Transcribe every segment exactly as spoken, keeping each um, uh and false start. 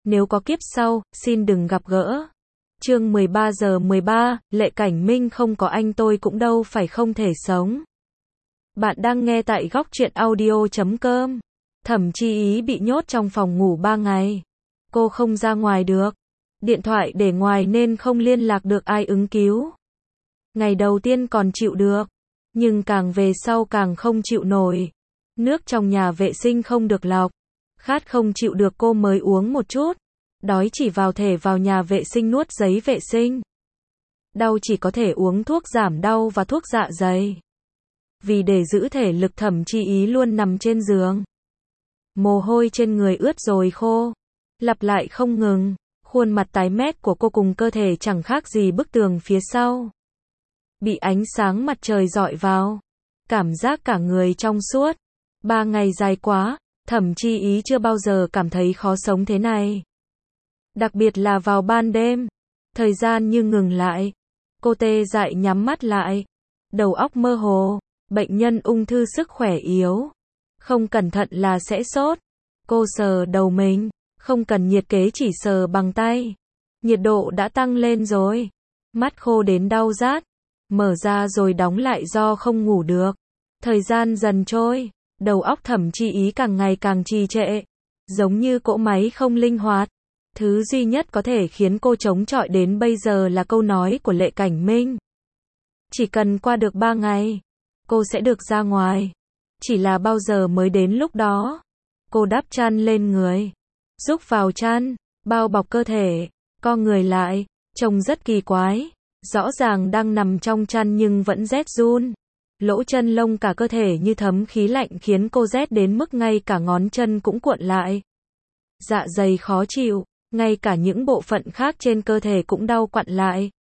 nếu có kiếp sau, xin đừng gặp gỡ. Chương mười ba giờ mười ba, Lệ Cảnh Minh không có anh tôi cũng đâu phải không thể sống. Bạn đang nghe tại góc truyện audio chấm com. Thẩm Chi Ý bị nhốt trong phòng ngủ ba ngày. Cô không ra ngoài được. Điện thoại để ngoài nên không liên lạc được ai ứng cứu. Ngày đầu tiên còn chịu được, nhưng càng về sau càng không chịu nổi. Nước trong nhà vệ sinh không được lọc. Khát không chịu được cô mới uống một chút. Đói chỉ vào thể vào nhà vệ sinh nuốt giấy vệ sinh. Đau chỉ có thể uống thuốc giảm đau và thuốc dạ dày. Vì để giữ thể lực Thẩm Chi Ý luôn nằm trên giường. Mồ hôi trên người ướt rồi khô. Lặp lại không ngừng. Khuôn mặt tái mét của cô cùng cơ thể chẳng khác gì bức tường phía sau. Bị ánh sáng mặt trời rọi vào. Cảm giác cả người trong suốt. Ba ngày dài quá, Thẩm Chi Ý chưa bao giờ cảm thấy khó sống thế này. Đặc biệt là vào ban đêm. Thời gian như ngừng lại. Cô tê dại nhắm mắt lại. Đầu óc mơ hồ. Bệnh nhân ung thư sức khỏe yếu. Không cẩn thận là sẽ sốt. Cô sờ đầu mình. Không cần nhiệt kế chỉ sờ bằng tay. Nhiệt độ đã tăng lên rồi. Mắt khô đến đau rát. Mở ra rồi đóng lại do không ngủ được. Thời gian dần trôi. Đầu óc Thẩm Chi Ý càng ngày càng trì trệ. Giống như cỗ máy không linh hoạt. Thứ duy nhất có thể khiến cô chống chọi đến bây giờ là câu nói của Lệ Cảnh Minh. Chỉ cần qua được ba ngày, cô sẽ được ra ngoài. Chỉ là bao giờ mới đến lúc đó. Cô đắp chăn lên người. Rúc vào chăn, bao bọc cơ thể, co người lại, trông rất kỳ quái. Rõ ràng đang nằm trong chăn nhưng vẫn rét run. Lỗ chân lông cả cơ thể như thấm khí lạnh khiến cô rét đến mức ngay cả ngón chân cũng cuộn lại. Dạ dày khó chịu, ngay cả những bộ phận khác trên cơ thể cũng đau quặn lại.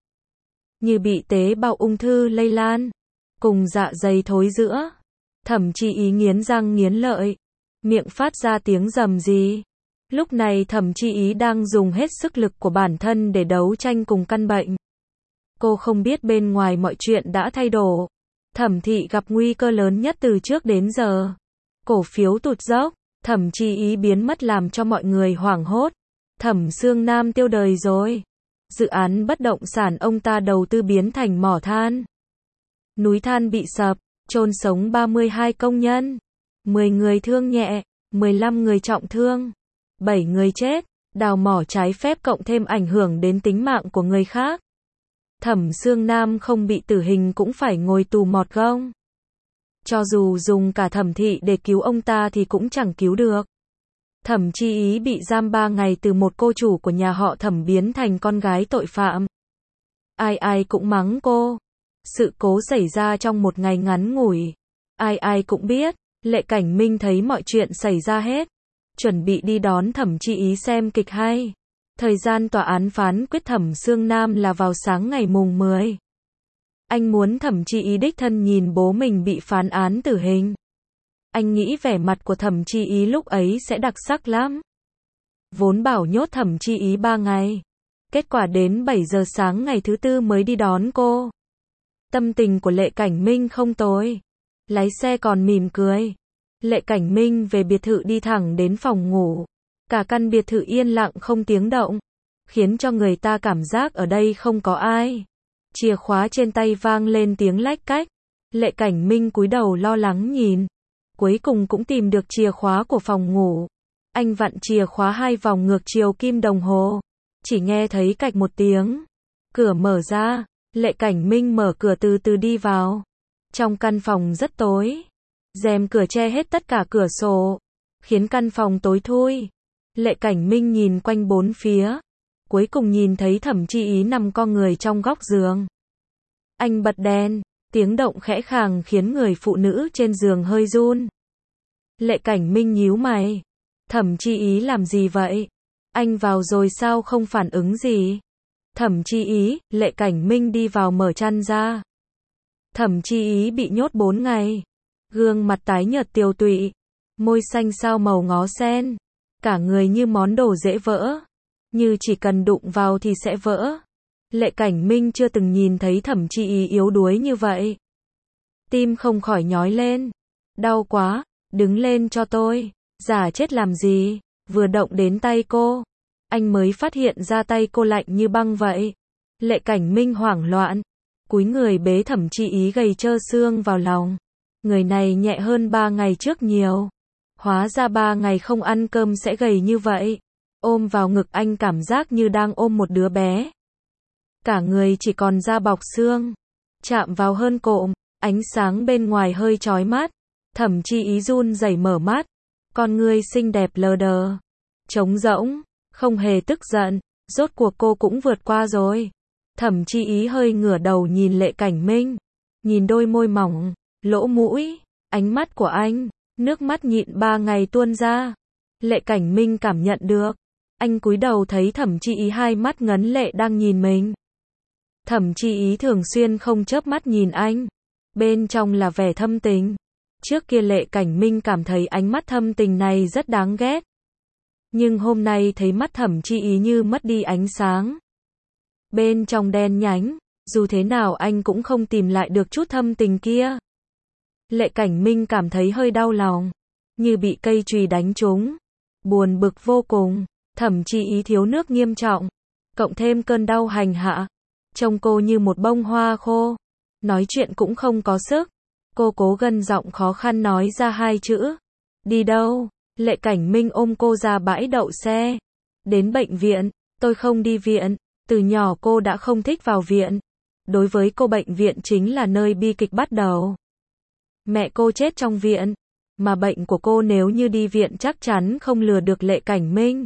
Như bị tế bào ung thư lây lan, cùng dạ dày thối rữa. Thẩm Chi Ý nghiến răng nghiến lợi, miệng phát ra tiếng rầm rì. Lúc này Thẩm Chi Ý đang dùng hết sức lực của bản thân để đấu tranh cùng căn bệnh. Cô không biết bên ngoài mọi chuyện đã thay đổi. Thẩm thị gặp nguy cơ lớn nhất từ trước đến giờ. Cổ phiếu tụt dốc, Thẩm Chi Ý biến mất làm cho mọi người hoảng hốt. Thẩm Sương Nam tiêu đời rồi. Dự án bất động sản ông ta đầu tư biến thành mỏ than. Núi than bị sập, chôn sống ba mươi hai công nhân. mười người thương nhẹ, mười lăm người trọng thương. bảy người chết, đào mỏ trái phép cộng thêm ảnh hưởng đến tính mạng của người khác. Thẩm Sương Nam không bị tử hình cũng phải ngồi tù mọt gông. Cho dù dùng cả Thẩm thị để cứu ông ta thì cũng chẳng cứu được. Thẩm Chi Ý bị giam ba ngày từ một cô chủ của nhà họ Thẩm biến thành con gái tội phạm. Ai ai cũng mắng cô. Sự cố xảy ra trong một ngày ngắn ngủi. Ai ai cũng biết, Lệ Cảnh Minh thấy mọi chuyện xảy ra hết. Chuẩn bị đi đón Thẩm Chi Ý xem kịch hay. Thời gian tòa án phán quyết Thẩm Sương Nam là vào sáng ngày mùng mười. Anh muốn Thẩm Chi Ý đích thân nhìn bố mình bị phán án tử hình. Anh nghĩ vẻ mặt của Thẩm Chi Ý lúc ấy sẽ đặc sắc lắm. Vốn bảo nhốt Thẩm Chi Ý ba ngày. Kết quả đến bảy giờ sáng ngày thứ tư mới đi đón cô. Tâm tình của Lệ Cảnh Minh không tồi. Lái xe còn mỉm cười. Lệ Cảnh Minh về biệt thự đi thẳng đến phòng ngủ. Cả căn biệt thự yên lặng không tiếng động. Khiến cho người ta cảm giác ở đây không có ai. Chìa khóa trên tay vang lên tiếng lách cách. Lệ Cảnh Minh cúi đầu lo lắng nhìn. Cuối cùng cũng tìm được chìa khóa của phòng ngủ. Anh vặn chìa khóa hai vòng ngược chiều kim đồng hồ. Chỉ nghe thấy cạch một tiếng. Cửa mở ra. Lệ Cảnh Minh mở cửa từ từ đi vào. Trong căn phòng rất tối. Rèm cửa che hết tất cả cửa sổ. Khiến căn phòng tối thui. Lệ Cảnh Minh nhìn quanh bốn phía. Cuối cùng nhìn thấy Thẩm Chi Ý nằm co người trong góc giường. Anh bật đèn. Tiếng động khẽ khàng khiến người phụ nữ trên giường hơi run. Lệ Cảnh Minh nhíu mày. Thẩm Chi Ý làm gì vậy? Anh vào rồi sao không phản ứng gì? Thẩm Chi Ý, Lệ Cảnh Minh đi vào mở chăn ra. Thẩm Chi Ý bị nhốt bốn ngày. Gương mặt tái nhợt tiều tụy. Môi xanh xao màu ngó sen. Cả người như món đồ dễ vỡ. Như chỉ cần đụng vào thì sẽ vỡ. Lệ Cảnh Minh chưa từng nhìn thấy Thẩm Chi Ý yếu đuối như vậy. Tim không khỏi nhói lên. Đau quá, đứng lên cho tôi. Giả chết làm gì, vừa động đến tay cô. Anh mới phát hiện ra tay cô lạnh như băng vậy. Lệ Cảnh Minh hoảng loạn, cúi người bế Thẩm Chi Ý gầy trơ xương vào lòng. Người này nhẹ hơn ba ngày trước nhiều. Hóa ra ba ngày không ăn cơm sẽ gầy như vậy. Ôm vào ngực anh cảm giác như đang ôm một đứa bé. Cả người chỉ còn da bọc xương. Chạm vào hơn cộm, ánh sáng bên ngoài hơi chói mắt. Thẩm Chi Ý run rẩy mở mắt. Con người xinh đẹp lờ đờ. Trống rỗng, không hề tức giận. Rốt cuộc cô cũng vượt qua rồi. Thẩm Chi Ý hơi ngửa đầu nhìn Lệ Cảnh Minh. Nhìn đôi môi mỏng, lỗ mũi, ánh mắt của anh. Nước mắt nhịn ba ngày tuôn ra. Lệ Cảnh Minh cảm nhận được. Anh cúi đầu thấy Thẩm Chi Ý hai mắt ngấn lệ đang nhìn mình. Thẩm Chi Ý thường xuyên không chớp mắt nhìn anh. Bên trong là vẻ thâm tình. Trước kia Lệ Cảnh Minh cảm thấy ánh mắt thâm tình này rất đáng ghét. Nhưng hôm nay thấy mắt Thẩm Chi Ý như mất đi ánh sáng. Bên trong đen nhánh, dù thế nào anh cũng không tìm lại được chút thâm tình kia. Lệ Cảnh Minh cảm thấy hơi đau lòng, như bị cây chùy đánh trúng. Buồn bực vô cùng, Thẩm Chi Ý thiếu nước nghiêm trọng, cộng thêm cơn đau hành hạ. Trông cô như một bông hoa khô, nói chuyện cũng không có sức. Cô cố gân giọng khó khăn nói ra hai chữ. Đi đâu? Lệ Cảnh Minh ôm cô ra bãi đậu xe. Đến bệnh viện. Tôi không đi viện. Từ nhỏ cô đã không thích vào viện. Đối với cô bệnh viện chính là nơi bi kịch bắt đầu. Mẹ cô chết trong viện. Mà bệnh của cô nếu như đi viện chắc chắn không lừa được Lệ Cảnh Minh.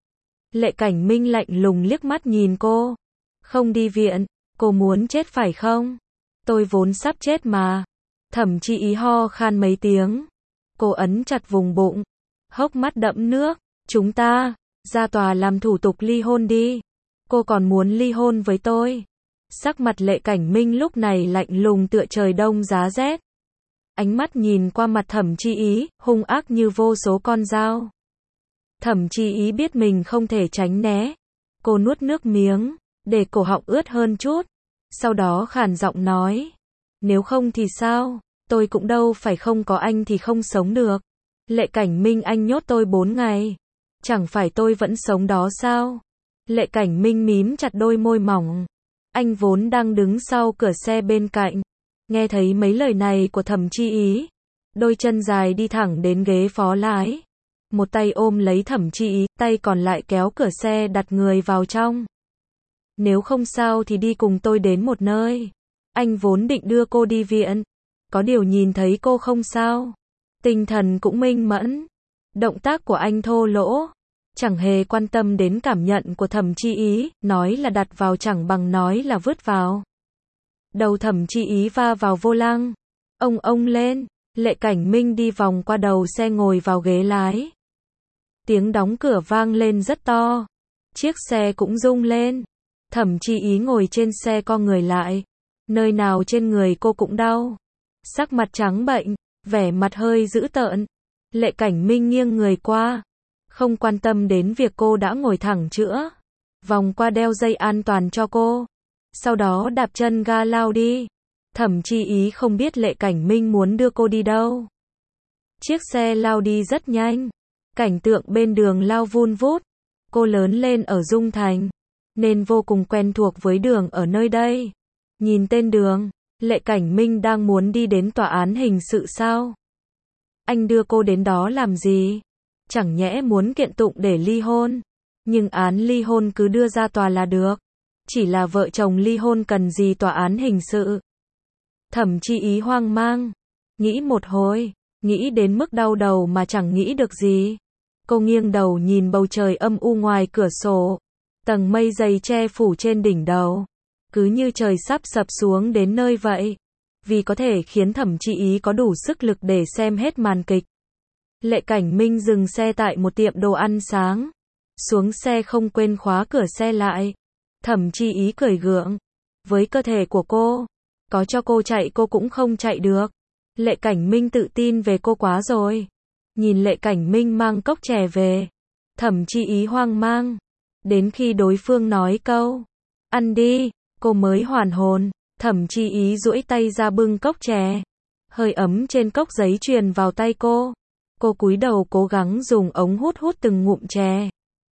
Lệ Cảnh Minh lạnh lùng liếc mắt nhìn cô. Không đi viện. Cô muốn chết phải không? Tôi vốn sắp chết mà. Thẩm Chi Ý ho khan mấy tiếng. Cô ấn chặt vùng bụng. Hốc mắt đẫm nước. Chúng ta, ra tòa làm thủ tục ly hôn đi. Cô còn muốn ly hôn với tôi. Sắc mặt Lệ Cảnh Minh lúc này lạnh lùng tựa trời đông giá rét. Ánh mắt nhìn qua mặt Thẩm Chi Ý, hung ác như vô số con dao. Thẩm Chi Ý biết mình không thể tránh né. Cô nuốt nước miếng, để cổ họng ướt hơn chút. Sau đó khàn giọng nói. Nếu không thì sao? Tôi cũng đâu phải không có anh thì không sống được. Lệ Cảnh Minh anh nhốt tôi bốn ngày. Chẳng phải tôi vẫn sống đó sao? Lệ Cảnh Minh mím chặt đôi môi mỏng. Anh vốn đang đứng sau cửa xe bên cạnh. Nghe thấy mấy lời này của Thẩm Chi Ý. Đôi chân dài đi thẳng đến ghế phó lái. Một tay ôm lấy Thẩm Chi Ý, tay còn lại kéo cửa xe đặt người vào trong. Nếu không sao thì đi cùng tôi đến một nơi. Anh vốn định đưa cô đi viện. Có điều nhìn thấy cô không sao. Tinh thần cũng minh mẫn. Động tác của anh thô lỗ. Chẳng hề quan tâm đến cảm nhận của Thẩm Chi Ý. Nói là đặt vào chẳng bằng nói là vứt vào. Đầu Thẩm Chi Ý va vào vô lăng. Ông ông lên. Lệ Cảnh Minh đi vòng qua đầu xe ngồi vào ghế lái. Tiếng đóng cửa vang lên rất to. Chiếc xe cũng rung lên. Thẩm Chi Ý ngồi trên xe co người lại. Nơi nào trên người cô cũng đau. Sắc mặt trắng bệnh, vẻ mặt hơi dữ tợn. Lệ Cảnh Minh nghiêng người qua. Không quan tâm đến việc cô đã ngồi thẳng chữa. Vòng qua đeo dây an toàn cho cô. Sau đó đạp chân ga lao đi. Thẩm Chi Ý không biết Lệ Cảnh Minh muốn đưa cô đi đâu. Chiếc xe lao đi rất nhanh. Cảnh tượng bên đường lao vun vút. Cô lớn lên ở Dung Thành, nên vô cùng quen thuộc với đường ở nơi đây. Nhìn tên đường, Lệ Cảnh Minh đang muốn đi đến tòa án hình sự sao? Anh đưa cô đến đó làm gì? Chẳng nhẽ muốn kiện tụng để ly hôn? Nhưng án ly hôn cứ đưa ra tòa là được. Chỉ là vợ chồng ly hôn cần gì tòa án hình sự? Thẩm Chi Ý hoang mang. Nghĩ một hồi, nghĩ đến mức đau đầu mà chẳng nghĩ được gì. Cô nghiêng đầu nhìn bầu trời âm u ngoài cửa sổ. Tầng mây dày che phủ trên đỉnh đầu. Cứ như trời sắp sập xuống đến nơi vậy. Vì có thể khiến Thẩm Chi Ý có đủ sức lực để xem hết màn kịch. Lệ Cảnh Minh dừng xe tại một tiệm đồ ăn sáng. Xuống xe không quên khóa cửa xe lại. Thẩm Chi Ý cười gượng. Với cơ thể của cô, có cho cô chạy cô cũng không chạy được. Lệ Cảnh Minh tự tin về cô quá rồi. Nhìn Lệ Cảnh Minh mang cốc chè về. Thẩm Chi Ý hoang mang. Đến khi đối phương nói câu ăn đi, cô mới hoàn hồn. Thẩm Chi Ý duỗi tay ra bưng cốc chè. Hơi ấm trên cốc giấy truyền vào tay cô. Cô cúi đầu cố gắng dùng ống hút hút từng ngụm chè.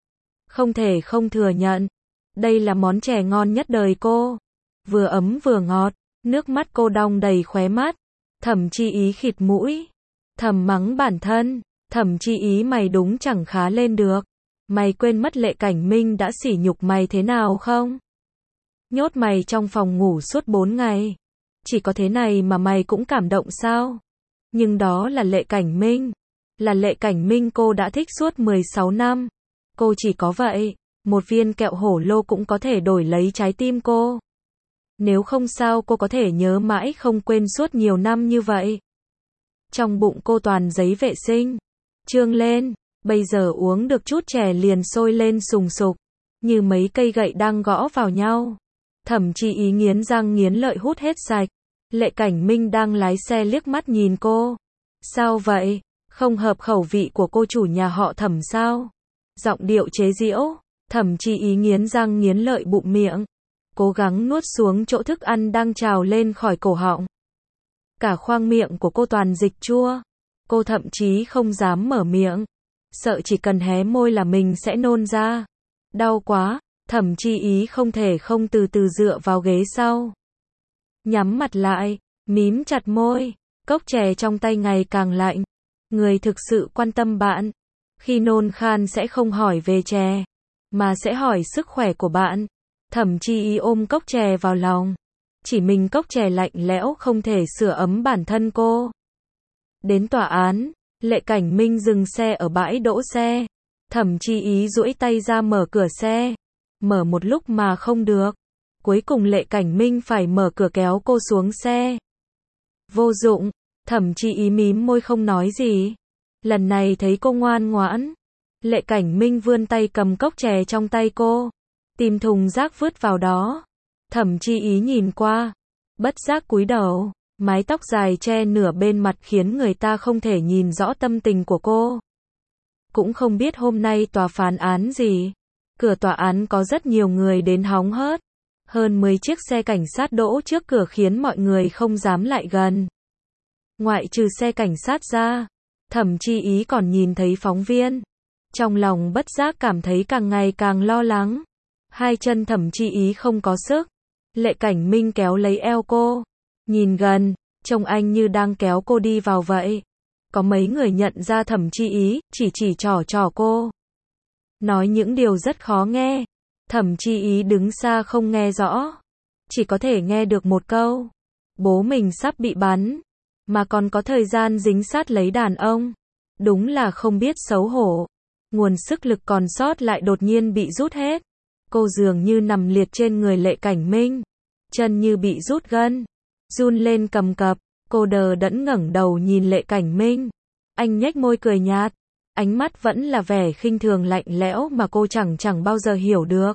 Không thể không thừa nhận. Đây là món chè ngon nhất đời cô. Vừa ấm vừa ngọt. Nước mắt cô đong đầy khóe mắt. Thẩm Chi Ý khịt mũi. Thầm mắng bản thân. Thẩm Chi Ý mày đúng chẳng khá lên được. Mày quên mất Lệ Cảnh Minh đã sỉ nhục mày thế nào không? Nhốt mày trong phòng ngủ suốt bốn ngày. Chỉ có thế này mà mày cũng cảm động sao? Nhưng đó là Lệ Cảnh Minh. Là Lệ Cảnh Minh cô đã thích suốt mười sáu năm. Cô chỉ có vậy. Một viên kẹo hổ lô cũng có thể đổi lấy trái tim cô. Nếu không sao cô có thể nhớ mãi không quên suốt nhiều năm như vậy. Trong bụng cô toàn giấy vệ sinh. Trương lên. Bây giờ uống được chút chè liền sôi lên sùng sục. Như mấy cây gậy đang gõ vào nhau. Thẩm Chi Ý nghiến răng nghiến lợi hút hết sạch. Lệ Cảnh Minh đang lái xe liếc mắt nhìn cô. Sao vậy? Không hợp khẩu vị của cô chủ nhà họ Thẩm sao? Giọng điệu chế giễu. Thẩm Chi Ý nghiến răng nghiến lợi bụng miệng. Cố gắng nuốt xuống chỗ thức ăn đang trào lên khỏi cổ họng. Cả khoang miệng của cô toàn dịch chua. Cô thậm chí không dám mở miệng. Sợ chỉ cần hé môi là mình sẽ nôn ra. Đau quá. Thẩm Chi Ý không thể không từ từ dựa vào ghế sau. Nhắm mặt lại, mím chặt môi, cốc chè trong tay ngày càng lạnh. Người thực sự quan tâm bạn. Khi nôn khan sẽ không hỏi về chè, mà sẽ hỏi sức khỏe của bạn. Thẩm Chi Ý ôm cốc chè vào lòng. Chỉ mình cốc chè lạnh lẽo không thể sưởi ấm bản thân cô. Đến tòa án, Lệ Cảnh Minh dừng xe ở bãi đỗ xe. Thẩm Chi Ý duỗi tay ra mở cửa xe. Mở một lúc mà không được. Cuối cùng Lệ Cảnh Minh phải mở cửa kéo cô xuống xe. Vô dụng. Thẩm Chi Ý mím môi không nói gì. Lần này thấy cô ngoan ngoãn. Lệ Cảnh Minh vươn tay cầm cốc chè trong tay cô. Tìm thùng rác vứt vào đó. Thẩm Chi Ý nhìn qua. Bất giác cúi đầu. Mái tóc dài che nửa bên mặt khiến người ta không thể nhìn rõ tâm tình của cô. Cũng không biết hôm nay tòa phán án gì. Cửa tòa án có rất nhiều người đến hóng hớt. Hơn mười chiếc xe cảnh sát đỗ trước cửa khiến mọi người không dám lại gần. Ngoại trừ xe cảnh sát ra, Thẩm Chi Ý còn nhìn thấy phóng viên. Trong lòng bất giác cảm thấy càng ngày càng lo lắng. Hai chân Thẩm Chi Ý không có sức. Lệ Cảnh Minh kéo lấy eo cô. Nhìn gần, trông anh như đang kéo cô đi vào vậy. Có mấy người nhận ra Thẩm Chi Ý, chỉ chỉ trỏ trỏ cô. Nói những điều rất khó nghe. Thẩm Chi Ý đứng xa không nghe rõ. Chỉ có thể nghe được một câu. Bố mình sắp bị bắn. Mà còn có thời gian dính sát lấy đàn ông. Đúng là không biết xấu hổ. Nguồn sức lực còn sót lại đột nhiên bị rút hết. Cô dường như nằm liệt trên người Lệ Cảnh Minh. Chân như bị rút gân. Run lên cầm cập. Cô đờ đẫn ngẩng đầu nhìn Lệ Cảnh Minh. Anh nhếch môi cười nhạt. Ánh mắt vẫn là vẻ khinh thường lạnh lẽo mà cô chẳng chẳng bao giờ hiểu được.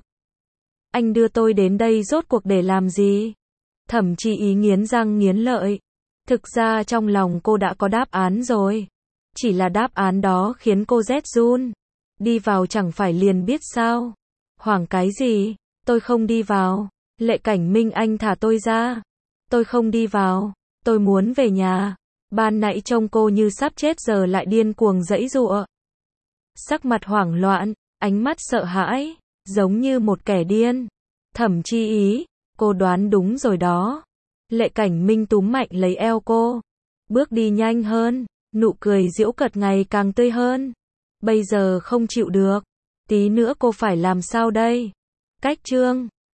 Anh đưa tôi đến đây rốt cuộc để làm gì? Thẩm Chi Ý nghiến răng nghiến lợi. Thực ra trong lòng cô đã có đáp án rồi. Chỉ là đáp án đó khiến cô rét run. Đi vào chẳng phải liền biết sao? Hoảng cái gì? Tôi không đi vào. Lệ Cảnh Minh anh thả tôi ra. Tôi không đi vào. Tôi muốn về nhà. Ban nãy trông cô như sắp chết giờ lại điên cuồng giãy giụa. Sắc mặt hoảng loạn, ánh mắt sợ hãi, giống như một kẻ điên. Thẩm Chi Ý, cô đoán đúng rồi đó. Lệ Cảnh Minh túm mạnh lấy eo cô. Bước đi nhanh hơn, nụ cười giễu cợt ngày càng tươi hơn. Bây giờ không chịu được. Tí nữa cô phải làm sao đây? Cách chương